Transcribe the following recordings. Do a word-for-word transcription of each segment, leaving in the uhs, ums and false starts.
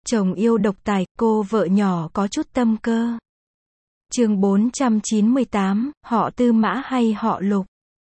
Chồng yêu độc tài, cô vợ nhỏ có chút tâm cơ. Chương bốn trăm chín mươi tám, họ Tư Mã hay họ Lục?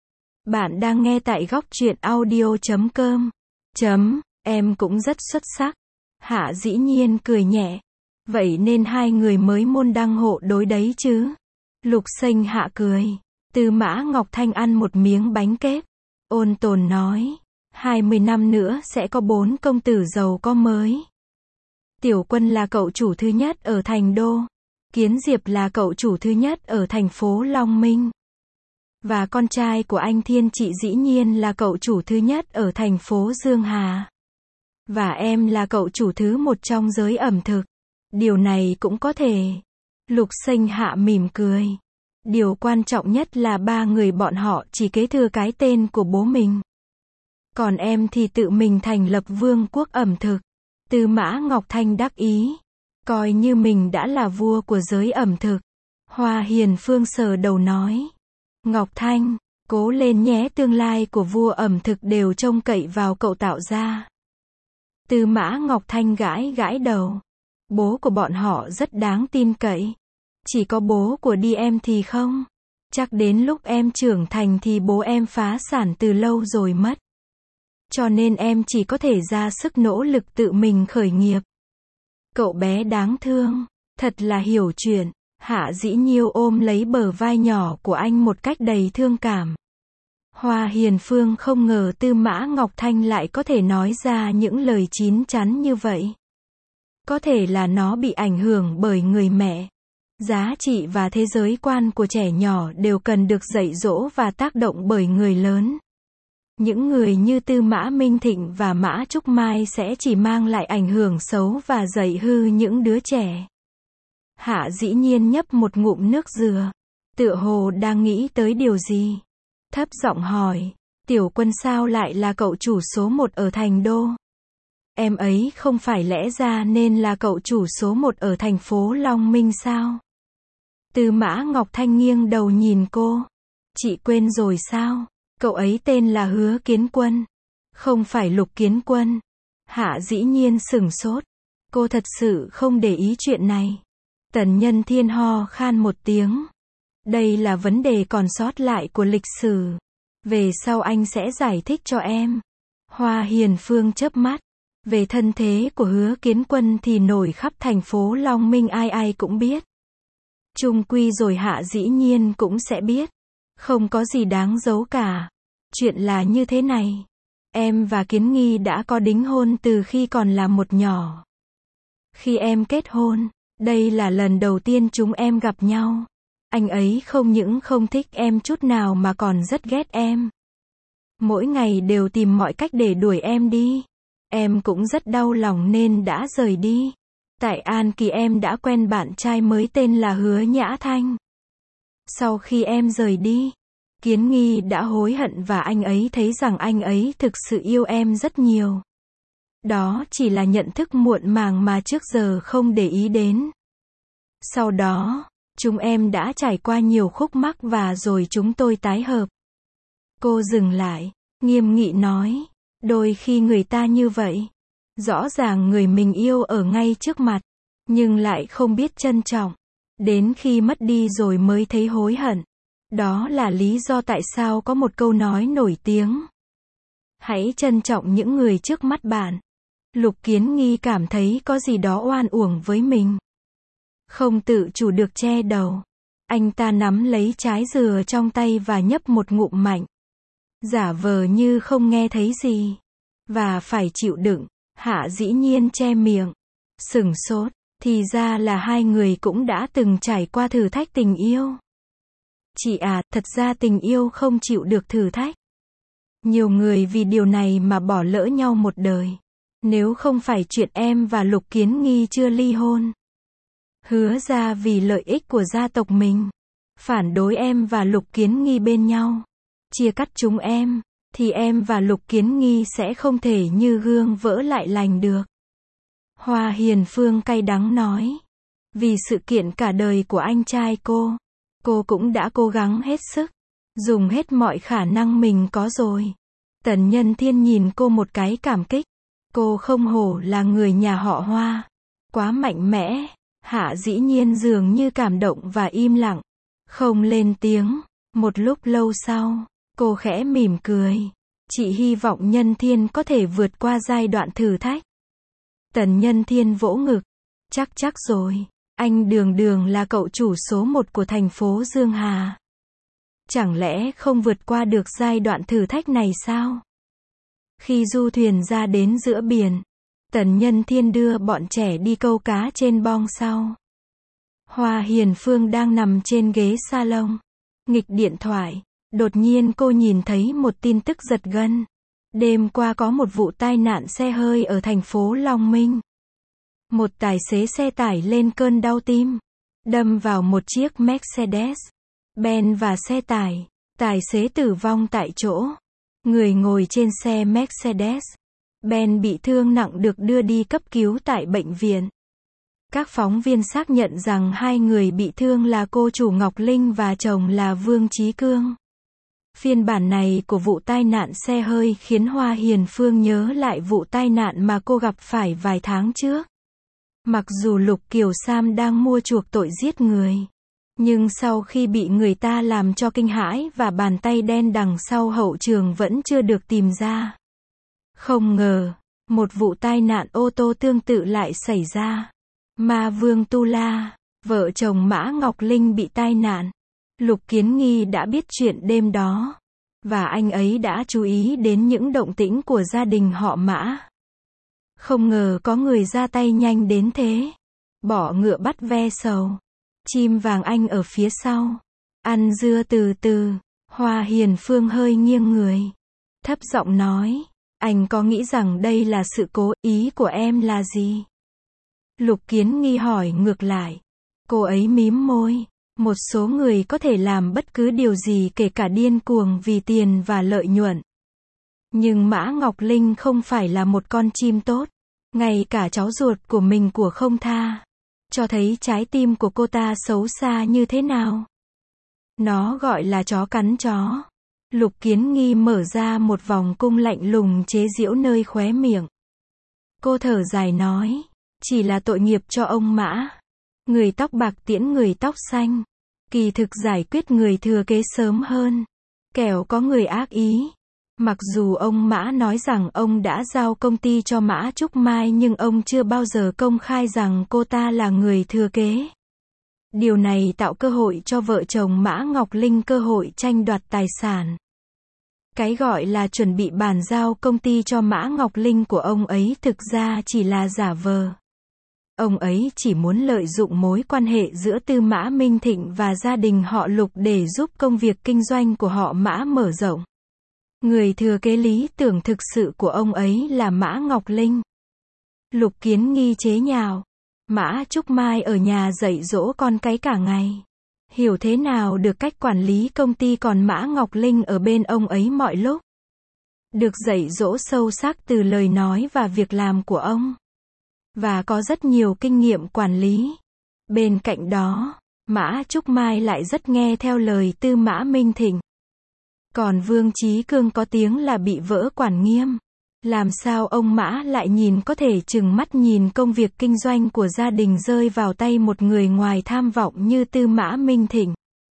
Bạn đang nghe tại góc truyện audio chấm com. Chấm, em cũng rất xuất sắc. Hạ dĩ nhiên cười nhẹ. Vậy nên hai người mới môn đăng hộ đối đấy chứ. Lục Xanh Hạ cười. Tư Mã Ngọc Thanh ăn một miếng bánh kép. Ôn tồn nói. hai mươi năm nữa sẽ có bốn công tử giàu có mới. Tiểu Quân là cậu chủ thứ nhất ở thành đô. Kiến Diệp là cậu chủ thứ nhất ở thành phố Long Minh. Và con trai của anh Thiên Trị dĩ nhiên là cậu chủ thứ nhất ở thành phố Dương Hà. Và em là cậu chủ thứ một trong giới ẩm thực. Điều này cũng có thể. Lục Xanh Hạ mỉm cười. Điều quan trọng nhất là ba người bọn họ chỉ kế thừa cái tên của bố mình. Còn em thì tự mình thành lập vương quốc ẩm thực. Tư Mã Ngọc Thanh đắc ý. Coi như mình đã là vua của giới ẩm thực. Hoa Hiền Phương sờ đầu nói. Ngọc Thanh, cố lên nhé, tương lai của vua ẩm thực đều trông cậy vào cậu tạo ra. Tư Mã Ngọc Thanh gãi gãi đầu. Bố của bọn họ rất đáng tin cậy. Chỉ có bố của đi em thì không. Chắc đến lúc em trưởng thành thì bố em phá sản từ lâu rồi mất. Cho nên em chỉ có thể ra sức nỗ lực tự mình khởi nghiệp. Cậu bé đáng thương, thật là hiểu chuyện. Hạ Dĩ Nhiêu ôm lấy bờ vai nhỏ của anh một cách đầy thương cảm. Hoa Hiền Phương không ngờ Tư Mã Ngọc Thanh lại có thể nói ra những lời chín chắn như vậy. Có thể là nó bị ảnh hưởng bởi người mẹ. Giá trị và thế giới quan của trẻ nhỏ đều cần được dạy dỗ và tác động bởi người lớn. Những người như Tư Mã Minh Thịnh và Mã Trúc Mai sẽ chỉ mang lại ảnh hưởng xấu và dạy hư những đứa trẻ. Hạ Dĩ Nhiên nhấp một ngụm nước dừa. Tựa hồ đang nghĩ tới điều gì. Thấp giọng hỏi. Tiểu Quân sao lại là cậu chủ số một ở thành đô? Em ấy không phải lẽ ra nên là cậu chủ số một ở thành phố Long Minh sao? Tư Mã Ngọc Thanh nghiêng đầu nhìn cô. Chị quên rồi sao? Cậu ấy tên là Hứa Kiến Quân. Không phải Lục Kiến Quân. Hạ Dĩ Nhiên sửng sốt. Cô thật sự không để ý chuyện này. Tần Nhân Thiên ho khan một tiếng. Đây là vấn đề còn sót lại của lịch sử. Về sau anh sẽ giải thích cho em. Hoa Hiền Phương chớp mắt. Về thân thế của Hứa Kiến Quân thì nổi khắp thành phố Long Minh, ai ai cũng biết. Chung quy rồi Hạ Dĩ Nhiên cũng sẽ biết. Không có gì đáng giấu cả. Chuyện là như thế này. Em và Kiến Nghi đã có đính hôn từ khi còn là một nhỏ. Khi em kết hôn, đây là lần đầu tiên chúng em gặp nhau. Anh ấy không những không thích em chút nào mà còn rất ghét em. Mỗi ngày đều tìm mọi cách để đuổi em đi. Em cũng rất đau lòng nên đã rời đi. Tại An Kỳ em đã quen bạn trai mới tên là Hứa Nhã Thanh. Sau khi em rời đi, Kiến Nghi đã hối hận và anh ấy thấy rằng anh ấy thực sự yêu em rất nhiều. Đó chỉ là nhận thức muộn màng mà trước giờ không để ý đến. Sau đó, chúng em đã trải qua nhiều khúc mắc và rồi chúng tôi tái hợp. Cô dừng lại, nghiêm nghị nói, đôi khi người ta như vậy. Rõ ràng người mình yêu ở ngay trước mặt, nhưng lại không biết trân trọng. Đến khi mất đi rồi mới thấy hối hận. Đó là lý do tại sao có một câu nói nổi tiếng. Hãy trân trọng những người trước mắt bạn. Lục Kiến Nghi cảm thấy có gì đó oan uổng với mình. Không tự chủ được che đầu. Anh ta nắm lấy trái dừa trong tay và nhấp một ngụm mạnh. Giả vờ như không nghe thấy gì. Và phải chịu đựng. Hạ Dĩ Nhiên che miệng. Sửng sốt. Thì ra là hai người cũng đã từng trải qua thử thách tình yêu. Chị à, thật ra tình yêu không chịu được thử thách. Nhiều người vì điều này mà bỏ lỡ nhau một đời. Nếu không phải chuyện em và Lục Kiến Nghi chưa ly hôn. Hứa ra vì lợi ích của gia tộc mình. Phản đối em và Lục Kiến Nghi bên nhau. Chia cắt chúng em. Thì em và Lục Kiến Nghi sẽ không thể như gương vỡ lại lành được. Hoa Hiền Phương cay đắng nói. Vì sự kiện cả đời của anh trai cô. Cô cũng đã cố gắng hết sức. Dùng hết mọi khả năng mình có rồi. Tần Nhân Thiên nhìn cô một cái cảm kích. Cô không hổ là người nhà họ Hoa. quá mạnh mẽ. Hạ dĩ nhiên dường như cảm động và im lặng. Không lên tiếng. Một lúc lâu sau, cô khẽ mỉm cười. Chị hy vọng Nhân Thiên có thể vượt qua giai đoạn thử thách. Tần Nhân Thiên vỗ ngực. Chắc chắc rồi. Anh đường đường là cậu chủ số một của thành phố Dương Hà. Chẳng lẽ không vượt qua được giai đoạn thử thách này sao? Khi du thuyền ra đến giữa biển, Tần Nhân Thiên đưa bọn trẻ đi câu cá trên bong sau. Hoa Hiền Phương đang nằm trên ghế salon, nghịch điện thoại. Đột nhiên cô nhìn thấy một tin tức giật gân. Đêm qua có một vụ tai nạn xe hơi ở thành phố Long Minh. Một tài xế xe tải lên cơn đau tim, đâm vào một chiếc Mercedes-Benz và xe tải. Tài xế tử vong tại chỗ. Người ngồi trên xe Mercedes-Benz bị thương nặng được đưa đi cấp cứu tại bệnh viện. Các phóng viên xác nhận rằng hai người bị thương là cô chủ Ngọc Linh và chồng là Vương Chí Cương. Phiên bản này của vụ tai nạn xe hơi khiến Hoa Hiền Phương nhớ lại vụ tai nạn mà cô gặp phải vài tháng trước. Mặc dù Lục Kiều Sam đang mua chuộc tội giết người, nhưng sau khi bị người ta làm cho kinh hãi và bàn tay đen đằng sau hậu trường vẫn chưa được tìm ra. Không ngờ, một vụ tai nạn ô tô tương tự lại xảy ra. Ma Vương Tu La, vợ chồng Mã Ngọc Linh bị tai nạn. Lục Kiến Nghi đã biết chuyện đêm đó, và anh ấy đã chú ý đến những động tĩnh của gia đình họ Mã. Không ngờ có người ra tay nhanh đến thế. Bỏ ngựa bắt ve sầu. Chim vàng anh ở phía sau. Ăn dưa từ từ. Hoa Hiền Phương hơi nghiêng người, thấp giọng nói, anh có nghĩ rằng đây là sự cố, ý của em là gì? Lục Kiến Nghi hỏi ngược lại. Cô ấy mím môi. Một số người có thể làm bất cứ điều gì kể cả điên cuồng vì tiền và lợi nhuận. Nhưng Mã Ngọc Linh không phải là một con chim tốt. Ngay cả cháu ruột của mình của không tha. Cho thấy trái tim của cô ta xấu xa như thế nào. Nó gọi là chó cắn chó. Lục Kiến Nghi mở ra một vòng cung lạnh lùng chế giễu nơi khóe miệng. Cô thở dài nói. Chỉ là tội nghiệp cho ông Mã. Người tóc bạc tiễn người tóc xanh. Kỳ thực giải quyết người thừa kế sớm hơn. Kẻo có người ác ý. Mặc dù ông Mã nói rằng ông đã giao công ty cho Mã Trúc Mai nhưng ông chưa bao giờ công khai rằng cô ta là người thừa kế. Điều này tạo cơ hội cho vợ chồng Mã Ngọc Linh cơ hội tranh đoạt tài sản. Cái gọi là chuẩn bị bàn giao công ty cho Mã Ngọc Linh của ông ấy thực ra chỉ là giả vờ. Ông ấy chỉ muốn lợi dụng mối quan hệ giữa Tư Mã Minh Thịnh và gia đình họ Lục để giúp công việc kinh doanh của họ Mã mở rộng. Người thừa kế lý tưởng thực sự của ông ấy là Mã Ngọc Linh. Lục Kiến Nghi chế nhạo. Mã Trúc Mai ở nhà dạy dỗ con cái cả ngày. Hiểu thế nào được cách quản lý công ty, còn Mã Ngọc Linh ở bên ông ấy mọi lúc. Được dạy dỗ sâu sắc từ lời nói và việc làm của ông. Và có rất nhiều kinh nghiệm quản lý. Bên cạnh đó, Mã Trúc Mai lại rất nghe theo lời Tư Mã Minh Thịnh. Còn Vương Chí Cương có tiếng là bị vỡ quản nghiêm. Làm sao ông Mã lại nhìn có thể chừng mắt nhìn công việc kinh doanh của gia đình rơi vào tay một người ngoài tham vọng như Tư Mã Minh Thịnh?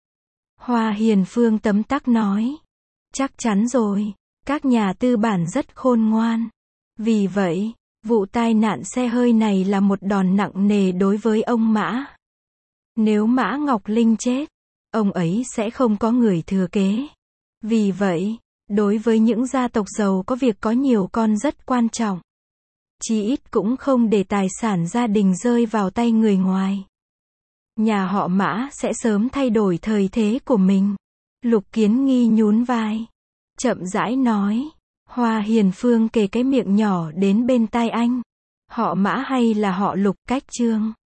Hoa Hiền Phương tấm tắc nói. Chắc chắn rồi, các nhà tư bản rất khôn ngoan. Vì vậy, vụ tai nạn xe hơi này là một đòn nặng nề đối với ông Mã. Nếu Mã Ngọc Linh chết, ông ấy sẽ không có người thừa kế. Vì vậy, đối với những gia tộc giàu có việc có nhiều con rất quan trọng. Chí ít cũng không để tài sản gia đình rơi vào tay người ngoài. Nhà họ Mã sẽ sớm thay đổi thời thế của mình. Lục Kiến Nghi nhún vai, chậm rãi nói. Hoa Hiền Phương kề cái miệng nhỏ đến bên tai anh. Họ Mã hay là họ Lục? Cách chương